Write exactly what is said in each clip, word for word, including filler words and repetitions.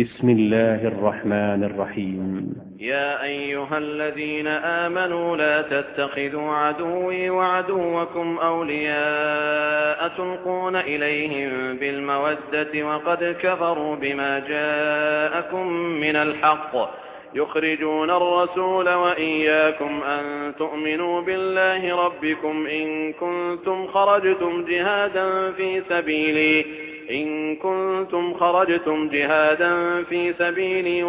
بسم الله الرحمن الرحيم. يا أيها الذين آمنوا لا تتخذوا عدوي وعدوكم أولياء تلقون إليهم بالمودة وقد كفروا بما جاءكم من الحق يخرجون الرسول وإياكم أن تؤمنوا بالله ربكم إن كنتم خرجتم جهادا في سبيلي إن كنتم خرجتم جهادا في سبيلي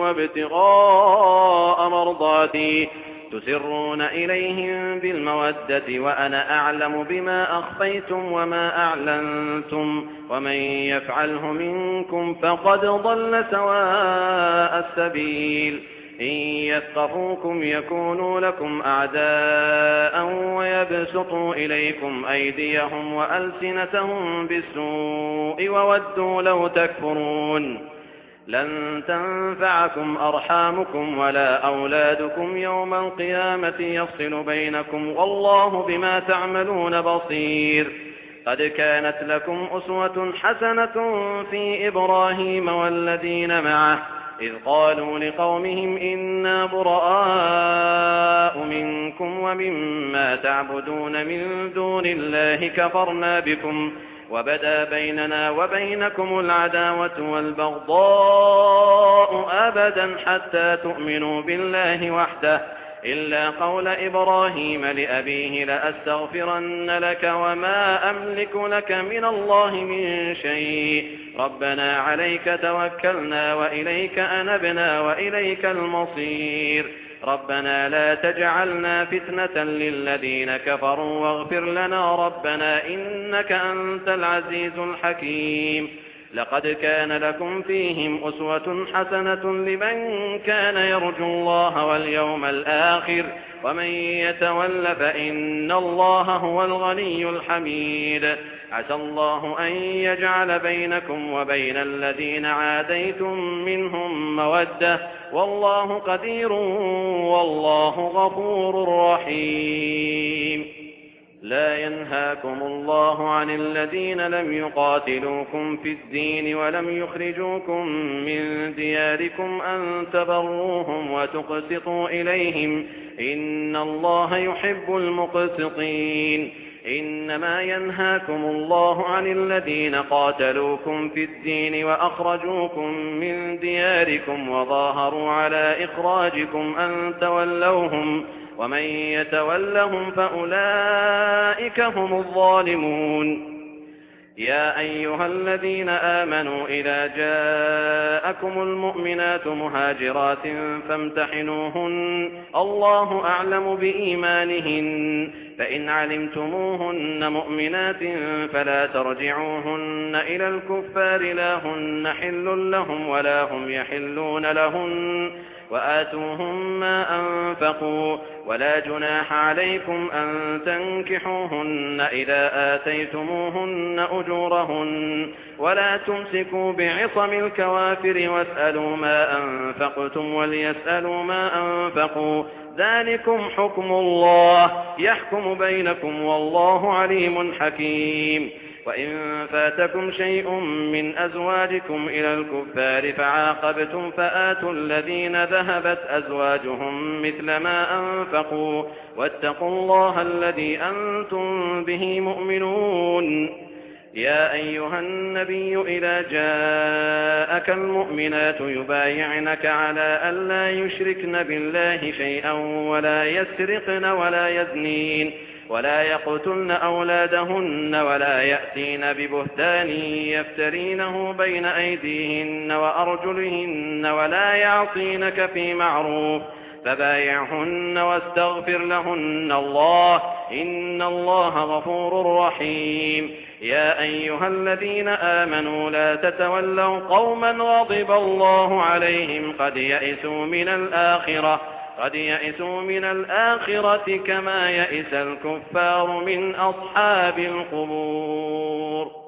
وابتغاء مرضاتي تسرون إليهم بالمودة وأنا أعلم بما أخفيتم وما أعلنتم ومن يفعله منكم فقد ضل سواء السبيل إن يثقفوكم يكونوا لكم أعداء ويبسطوا إليكم أيديهم وألسنتهم بالسوء وودوا لو تكفرون لن تنفعكم أرحامكم ولا أولادكم يوم القيامة يفصل بينكم والله بما تعملون بصير قد كانت لكم أسوة حسنة في إبراهيم والذين معه إذ قالوا لقومهم إنا براء منكم ومما تعبدون من دون الله كفرنا بكم وبدا بيننا وبينكم العداوة والبغضاء أبدا حتى تؤمنوا بالله وحده إلا قول إبراهيم لأبيه لأستغفرن لك وما أملك لك من الله من شيء ربنا عليك توكلنا وإليك أنبنا وإليك المصير ربنا لا تجعلنا فتنة للذين كفروا واغفر لنا ربنا إنك أنت العزيز الحكيم لقد كان لكم فيهم أسوة حسنة لمن كان يرجو الله واليوم الآخر ومن يتول فإن الله هو الغني الحميد عسى الله أن يجعل بينكم وبين الذين عاديتم منهم مودة والله قدير والله غفور رحيم لا ينهاكم الله عن الذين لم يقاتلوكم في الدين ولم يخرجوكم من دياركم أن تبروهم وتقسطوا إليهم إن الله يحب المقسطين إنما ينهاكم الله عن الذين قاتلوكم في الدين وأخرجوكم من دياركم وظاهروا على إخراجكم أن تولوهم ومن يتولهم فأولئك هم الظالمون يا أيها الذين آمنوا إذا جاءكم المؤمنات مهاجرات فامتحنوهن الله أعلم بإيمانهن فإن علمتموهن مؤمنات فلا ترجعوهن إلى الكفار لا هن حل لهم ولا هم يحلون لهن وآتوهم ما أنفقوا ولا جناح عليكم أن تنكحوهن إذا آتيتموهن أجورهن ولا تمسكوا بعصم الكوافر واسألوا ما أنفقتم وليسألوا ما أنفقوا ذلكم حكم الله يحكم بينكم والله عليم حكيم وإن فاتكم شيء من أزواجكم إلى الكفار فعاقبتم فآتوا الذين ذهبت أزواجهم مثل ما أنفقوا واتقوا الله الذي أنتم به مؤمنون يا أيها النبي إذا جاءك المؤمنات يبايعنك على أن لا يشركن بالله شيئا ولا يسرقن ولا يزنين ولا يقتلن أولادهن ولا يأتين ببهتان يفترينه بين أيديهن وأرجلهن ولا يعصينك في معروف فبايعهن واستغفر لهن الله إن الله غفور رحيم يا أيها الذين آمنوا لا تتولوا قوما غضب الله عليهم قد يئسوا من الآخرة قد يئسوا من الآخرة كما يئس الكفار من أصحاب القبور.